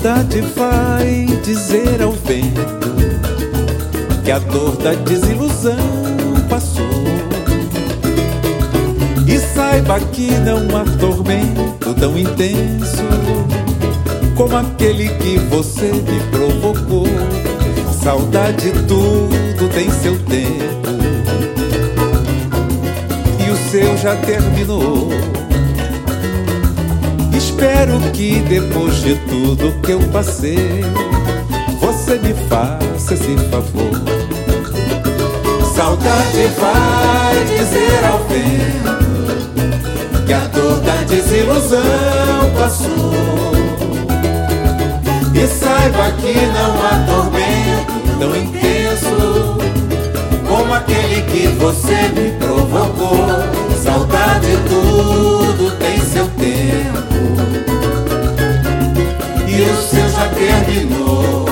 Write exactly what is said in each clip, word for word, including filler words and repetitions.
Saudade vai dizer ao vento que a dor da desilusão passou. E saiba que não há tormento tão intenso como aquele que você me provocou. Saudade, tudo tem seu tempo e o seu já terminou. Espero que depois de tudo que eu passei, você me faça esse favor. Saudade vai dizer ao vento que a dor da desilusão passou. E saiba que não há tormento tão intenso como aquele que você me provocou. Saudade, tudo tem seu tempo e o seu já terminou.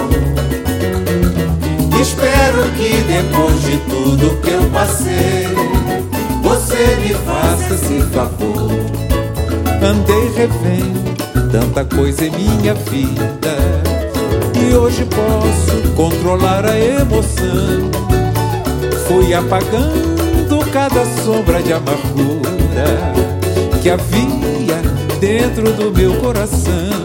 Espero que depois de tudo que eu passei, você me faça esse favor. Andei revendo tanta coisa em minha vida e hoje posso controlar a emoção. Fui apagando cada sombra de amargura que havia dentro do meu coração.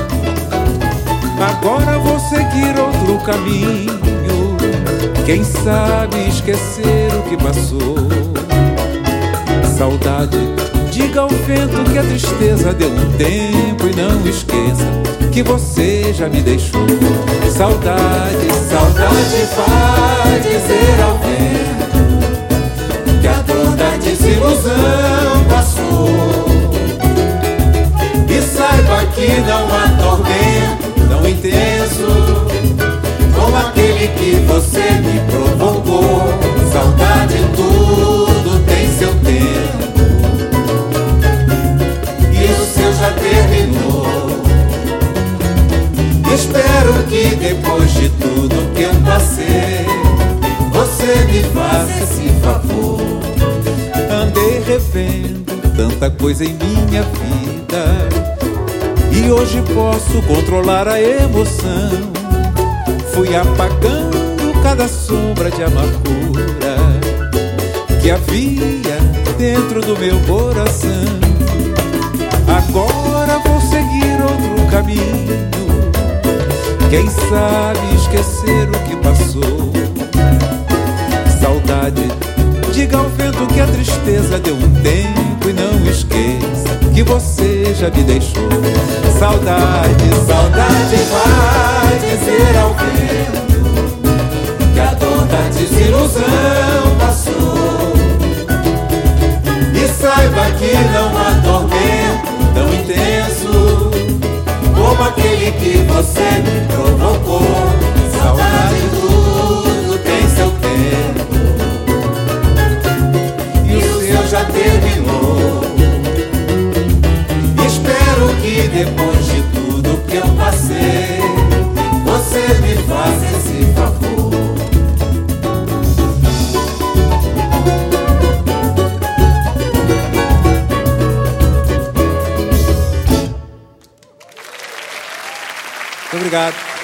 Agora vou seguir outro caminho, quem sabe esquecer o que passou. Saudade, diga ao vento que a tristeza deu um tempo e não esqueça que você já me deixou. Saudade, saudade vai dizer ao vento que a dor da desilusão passou. E saiba que não há tormento tão intenso como aquele que você me provocou. Saudade, tudo tem seu tempo e o seu já terminou. Espero que depois de tudo que eu passei, você me faça esse favor. Andei revendo tanta coisa em minha vida e hoje posso controlar a emoção. Fui apagando cada sombra de amargura que havia dentro do meu coração. Agora vou seguir outro caminho, quem sabe esquecer o que passou. Saudade, diga ao vento que a tristeza deu um tempo e não esqueça que você já me deixou. Saudade, saudade vai dizer ao vento que a dor da desilusão passou. E saiba que não há tormento tão intenso como aquele que você me provocou. Saudade, tudo tem seu tempo e o seu já terminou. Espero que depois de tudo que eu passei, você me faça esse favor. Muito obrigado.